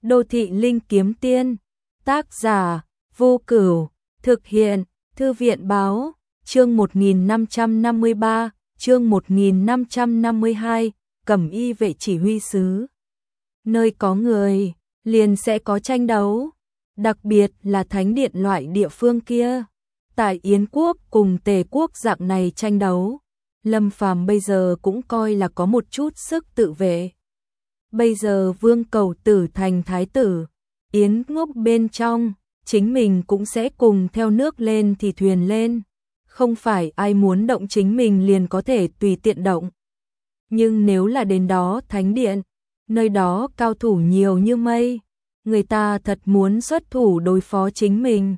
Đô thị linh kiếm tiên, tác giả Vô Cửu, thực hiện Thư viện báo, chương 1553, chương 1552, Cẩm Y vệ chỉ huy sứ. Nơi có người, liền sẽ có tranh đấu, đặc biệt là thánh điện loại địa phương kia. Tại Yến quốc cùng Tề quốc dạng này tranh đấu, Lâm Phàm bây giờ cũng coi là có một chút sức tự vệ. Bây giờ Vương Cầu Tử thành thái tử, Yến ngốc bên trong, chính mình cũng sẽ cùng theo nước lên thì thuyền lên. Không phải ai muốn động chính mình liền có thể tùy tiện động. Nhưng nếu là đến đó thánh điện, nơi đó cao thủ nhiều như mây, người ta thật muốn xuất thủ đối phó chính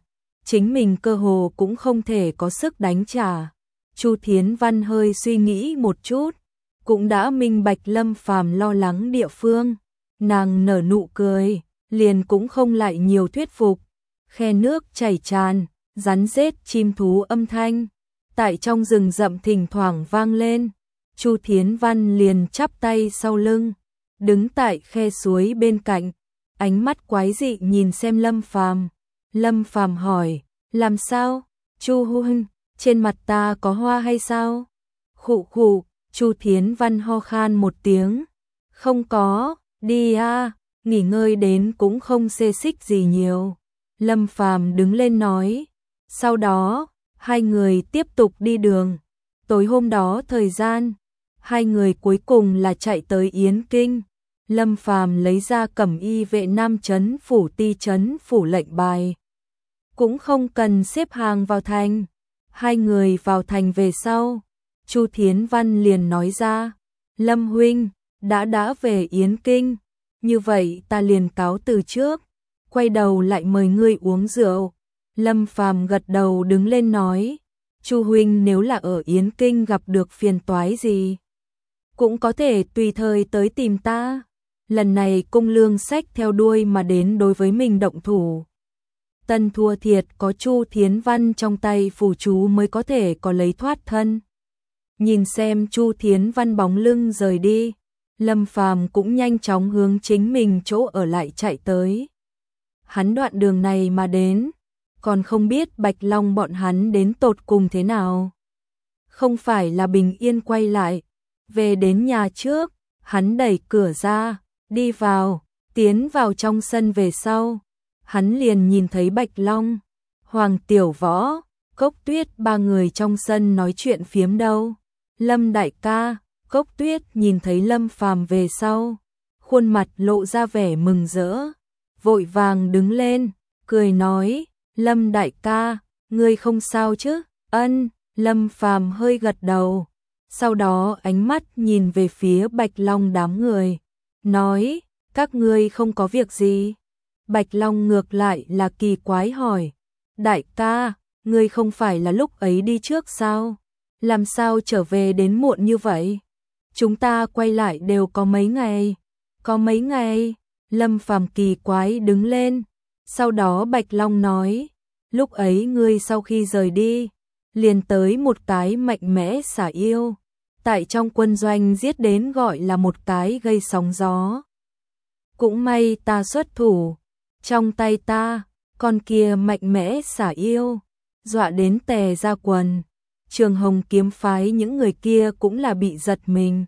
mình cơ hồ cũng không thể có sức đánh trả. Chu Thiến Văn hơi suy nghĩ một chút, cũng đã minh bạch Lâm Phàm lo lắng địa phương. Nàng nở nụ cười, liền cũng không lại nhiều thuyết phục. Khe nước chảy tràn, rắn rết chim thú âm thanh, tại trong rừng rậm thỉnh thoảng vang lên. Chu Thiến Văn liền chắp tay sau lưng, đứng tại khe suối bên cạnh, ánh mắt quái dị nhìn xem Lâm Phàm. Lâm Phàm hỏi, làm sao? Chu huynh, trên mặt ta có hoa hay sao? Khụ khụ, Chu Thiến Văn ho khan một tiếng. Không có, đi a, nghỉ ngơi đến cũng không xê xích gì nhiều. Lâm Phàm đứng lên nói. Sau đó, hai người tiếp tục đi đường. Tối hôm đó thời gian, hai người cuối cùng là chạy tới Yến Kinh. Lâm Phàm lấy ra Cẩm Y vệ Nam trấn phủ Ti trấn phủ lệnh bài. Cũng không cần xếp hàng vào thành. Hai người vào thành về sau, Chu Thiến Văn liền nói ra, Lâm huynh, đã về Yến Kinh, như vậy ta liền cáo từ trước, quay đầu lại mời ngươi uống rượu. Lâm Phàm gật đầu đứng lên nói, Chu huynh nếu là ở Yến Kinh gặp được phiền toái gì, cũng có thể tùy thời tới tìm ta. Lần này Cung Lương Sách theo đuôi mà đến đối với mình động thủ. Tân thua thiệt có Chu Thiến Văn trong tay phù chú mới có thể có lấy thoát thân. Nhìn xem Chu Thiến Văn bóng lưng rời đi, Lâm Phàm cũng nhanh chóng hướng chính mình chỗ ở lại chạy tới. Hắn đoạn đường này mà đến, còn không biết Bạch Long bọn hắn đến tột cùng thế nào. Không phải là bình yên quay lại, về đến nhà trước, hắn đẩy cửa ra, đi vào, tiến vào trong sân về sau. Hắn liền nhìn thấy Bạch Long, Hoàng Tiểu Võ, Cốc Tuyết ba người trong sân nói chuyện phiếm đâu. Lâm đại ca, Cốc Tuyết nhìn thấy Lâm Phàm về sau, khuôn mặt lộ ra vẻ mừng rỡ, vội vàng đứng lên, cười nói, Lâm đại ca, ngươi không sao chứ? Ân, Lâm Phàm hơi gật đầu, sau đó ánh mắt nhìn về phía Bạch Long đám người, nói, các ngươi không có việc gì. Bạch Long ngược lại là kỳ quái hỏi, đại ca, ngươi không phải là lúc ấy đi trước sao? Làm sao trở về đến muộn như vậy? Chúng ta quay lại đều có mấy ngày. Có mấy ngày? Lâm Phàm kỳ quái đứng lên. Sau đó Bạch Long nói, lúc ấy ngươi sau khi rời đi, liền tới một cái mạnh mẽ xả yêu. Tại trong quân doanh giết đến gọi là một cái gây sóng gió. Cũng may ta xuất thủ. Trong tay ta, con kia mạnh mẽ xả yêu, dọa đến tè ra quần. Trường Hồng kiếm phái những người kia cũng là bị giật mình.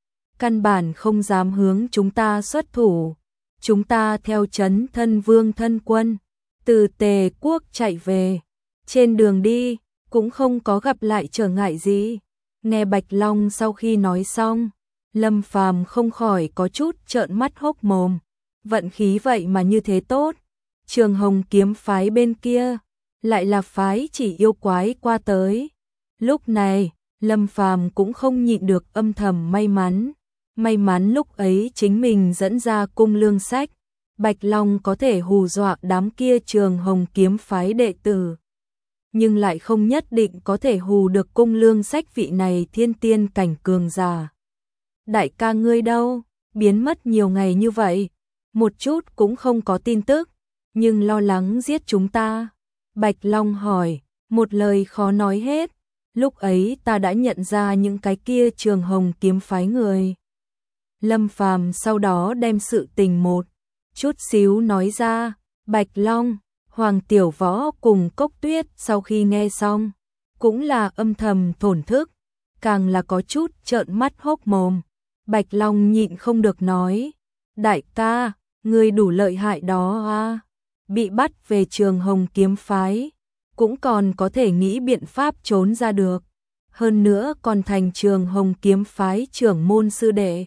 Căn bản không dám hướng chúng ta xuất thủ. Chúng ta theo trấn thân vương thân quân, từ Tề quốc chạy về. Trên đường đi, cũng không có gặp lại trở ngại gì. Nghe Bạch Long sau khi nói xong, Lâm Phàm không khỏi có chút trợn mắt hốc mồm. Vận khí vậy mà như thế tốt. Trường Hồng kiếm phái bên kia, lại là phái chỉ yêu quái qua tới. Lúc này, Lâm Phàm cũng không nhịn được âm thầm may mắn. May mắn lúc ấy chính mình dẫn ra Cung Lương Sách, Bạch Long có thể hù dọa đám kia Trường Hồng kiếm phái đệ tử. Nhưng lại không nhất định có thể hù được Cung Lương Sách vị này thiên tiên cảnh cường giả. Đại ca ngươi đâu? Biến mất nhiều ngày như vậy, một chút cũng không có tin tức, nhưng lo lắng giết chúng ta. Bạch Long hỏi, một lời khó nói hết, lúc ấy ta đã nhận ra những cái kia Trường Hồng kiếm phái người. Lâm Phàm sau đó đem sự tình một chút xíu nói ra. Bạch Long, Hoàng Tiểu Võ cùng Cốc Tuyết sau khi nghe xong, cũng là âm thầm thổn thức, càng là có chút trợn mắt hốc mồm. Bạch Long nhịn không được nói, đại ca, ngươi đủ lợi hại đó à, bị bắt về Trường Hồng kiếm phái, cũng còn có thể nghĩ biện pháp trốn ra được, hơn nữa còn thành Trường Hồng kiếm phái trưởng môn sư đệ.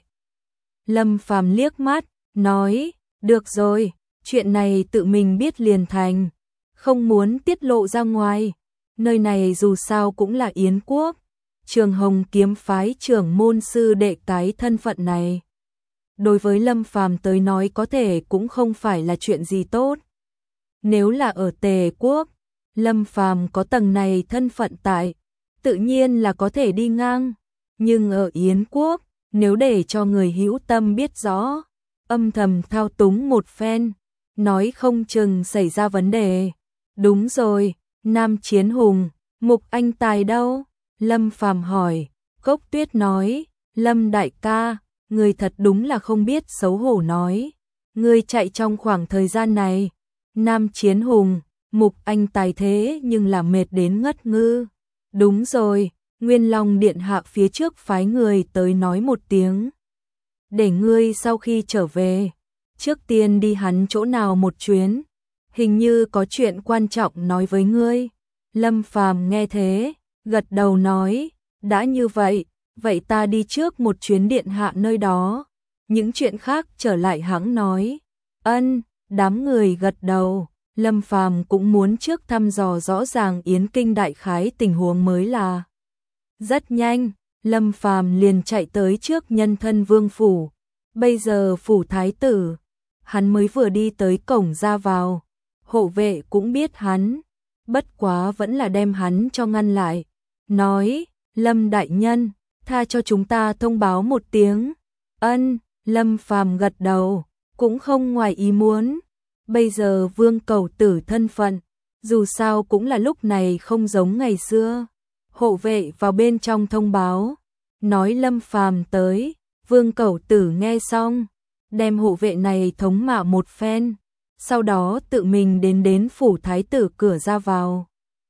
Lâm Phàm liếc mắt, nói, được rồi, chuyện này tự mình biết liền thành, không muốn tiết lộ ra ngoài, nơi này dù sao cũng là Yến quốc, Trường Hồng kiếm phái trưởng môn sư đệ cái thân phận này. Đối với Lâm Phàm tới nói có thể cũng không phải là chuyện gì tốt. Nếu là ở Tề quốc, Lâm Phàm có tầng này thân phận tại, tự nhiên là có thể đi ngang, nhưng ở Yến quốc, nếu để cho người hữu tâm biết rõ, âm thầm thao túng một phen, nói không chừng xảy ra vấn đề. Đúng rồi, Nam Chiến Hùng, Mục Anh Tài đâu? Lâm Phàm hỏi. Cốc Tuyết nói, Lâm đại ca, người thật đúng là không biết xấu hổ nói. Người chạy trong khoảng thời gian này, Nam Chiến Hùng, Mục Anh Tài thế nhưng là mệt đến ngất ngư. Đúng rồi, Nguyên Long Điện hạ phía trước phái người tới nói một tiếng. Để ngươi sau khi trở về, trước tiên đi hắn chỗ nào một chuyến, hình như có chuyện quan trọng nói với ngươi. Lâm Phàm nghe thế, gật đầu nói, đã như vậy, vậy ta đi trước một chuyến điện hạ nơi đó, những chuyện khác trở lại hãng nói. Ân, đám người gật đầu, Lâm Phàm cũng muốn trước thăm dò rõ ràng Yến Kinh đại khái tình huống mới là. Rất nhanh, Lâm Phàm liền chạy tới trước Nhân Thân Vương phủ, bây giờ phủ thái tử, hắn mới vừa đi tới cổng ra vào, hộ vệ cũng biết hắn, bất quá vẫn là đem hắn cho ngăn lại, nói, Lâm đại nhân, tha cho chúng ta thông báo một tiếng. Ân, Lâm Phàm gật đầu, cũng không ngoài ý muốn, bây giờ Vương Cẩu Tử thân phận, dù sao cũng là lúc này không giống ngày xưa. Hộ vệ vào bên trong thông báo, nói Lâm Phàm tới, Vương Cẩu Tử nghe xong, đem hộ vệ này thống mạ một phen, sau đó tự mình đến phủ thái tử cửa ra vào.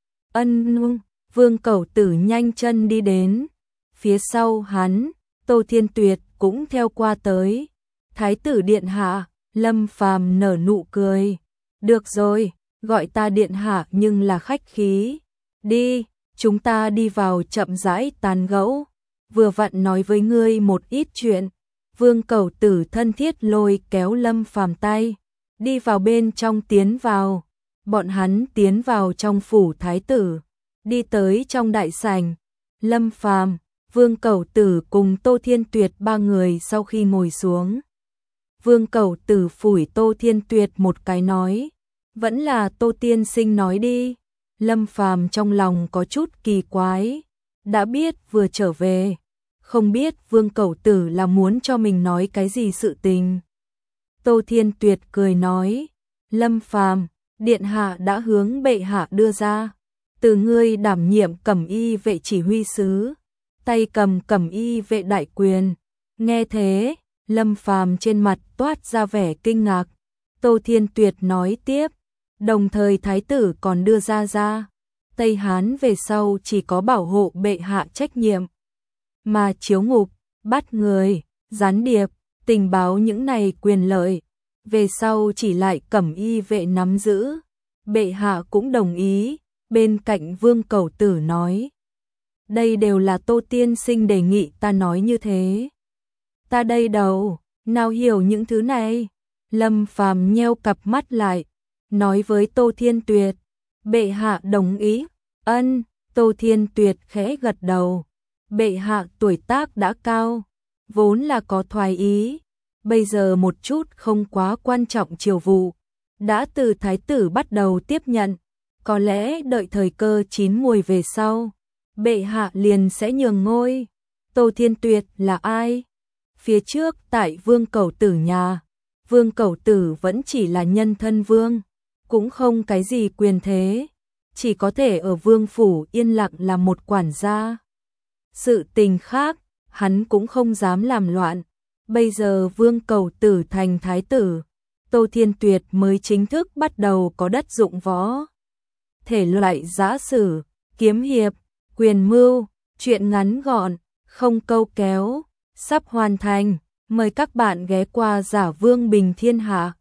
Ân, Vương Cẩu Tử nhanh chân đi đến, phía sau hắn, Tô Thiên Tuyệt cũng theo qua tới. Thái tử điện hạ, Lâm Phàm nở nụ cười, được rồi, gọi ta điện hạ nhưng là khách khí, đi. Chúng ta đi vào chậm rãi tán gẫu, vừa vặn nói với ngươi một ít chuyện. Vương Cẩu Tử thân thiết lôi kéo Lâm Phàm tay, đi vào bên trong tiến vào. Bọn hắn tiến vào trong phủ thái tử, đi tới trong đại sảnh. Lâm Phàm, Vương Cẩu Tử cùng Tô Thiên Tuyệt ba người sau khi ngồi xuống. Vương Cẩu Tử phủi Tô Thiên Tuyệt một cái nói, vẫn là Tô tiên sinh nói đi. Lâm Phàm trong lòng có chút kỳ quái, đã biết vừa trở về, không biết Vương Cẩu Tử là muốn cho mình nói cái gì sự tình. Tô Thiên Tuyệt cười nói, Lâm Phàm, điện hạ đã hướng bệ hạ đưa ra, từ ngươi đảm nhiệm cẩm y vệ chỉ huy sứ, tay cầm cẩm y vệ đại quyền. Nghe thế, Lâm Phàm trên mặt toát ra vẻ kinh ngạc. Tô Thiên Tuyệt nói tiếp, đồng thời thái tử còn đưa ra Tây Hán về sau chỉ có bảo hộ bệ hạ trách nhiệm, mà chiếu ngục, bắt người, gián điệp, tình báo những này quyền lợi, về sau chỉ lại cẩm y vệ nắm giữ. Bệ hạ cũng đồng ý. Bên cạnh Vương Cẩu Tử nói, đây đều là Tô tiên sinh đề nghị ta nói như thế. Ta đây đâu, nào hiểu những thứ này. Lâm Phàm nheo cặp mắt lại, nói với Tô Thiên Tuyệt, bệ hạ đồng ý. Ân, Tô Thiên Tuyệt khẽ gật đầu. Bệ hạ tuổi tác đã cao, vốn là có thoái ý, bây giờ một chút không quá quan trọng triều vụ, đã từ thái tử bắt đầu tiếp nhận, có lẽ đợi thời cơ chín muồi về sau, bệ hạ liền sẽ nhường ngôi. Tô Thiên Tuyệt là ai? Phía trước tại Vương Cẩu Tử nhà, Vương Cẩu Tử vẫn chỉ là nhân thân vương, cũng không cái gì quyền thế, chỉ có thể ở vương phủ yên lặng làm một quản gia. Sự tình khác, hắn cũng không dám làm loạn. Bây giờ Vương Cẩu Tử thành thái tử, Tô Thiên Tuyệt mới chính thức bắt đầu có đất dụng võ. Thể loại giã sử, kiếm hiệp, quyền mưu, truyện ngắn gọn, không câu kéo, sắp hoàn thành. Mời các bạn ghé qua Giả Vương Bình Thiên Hạ.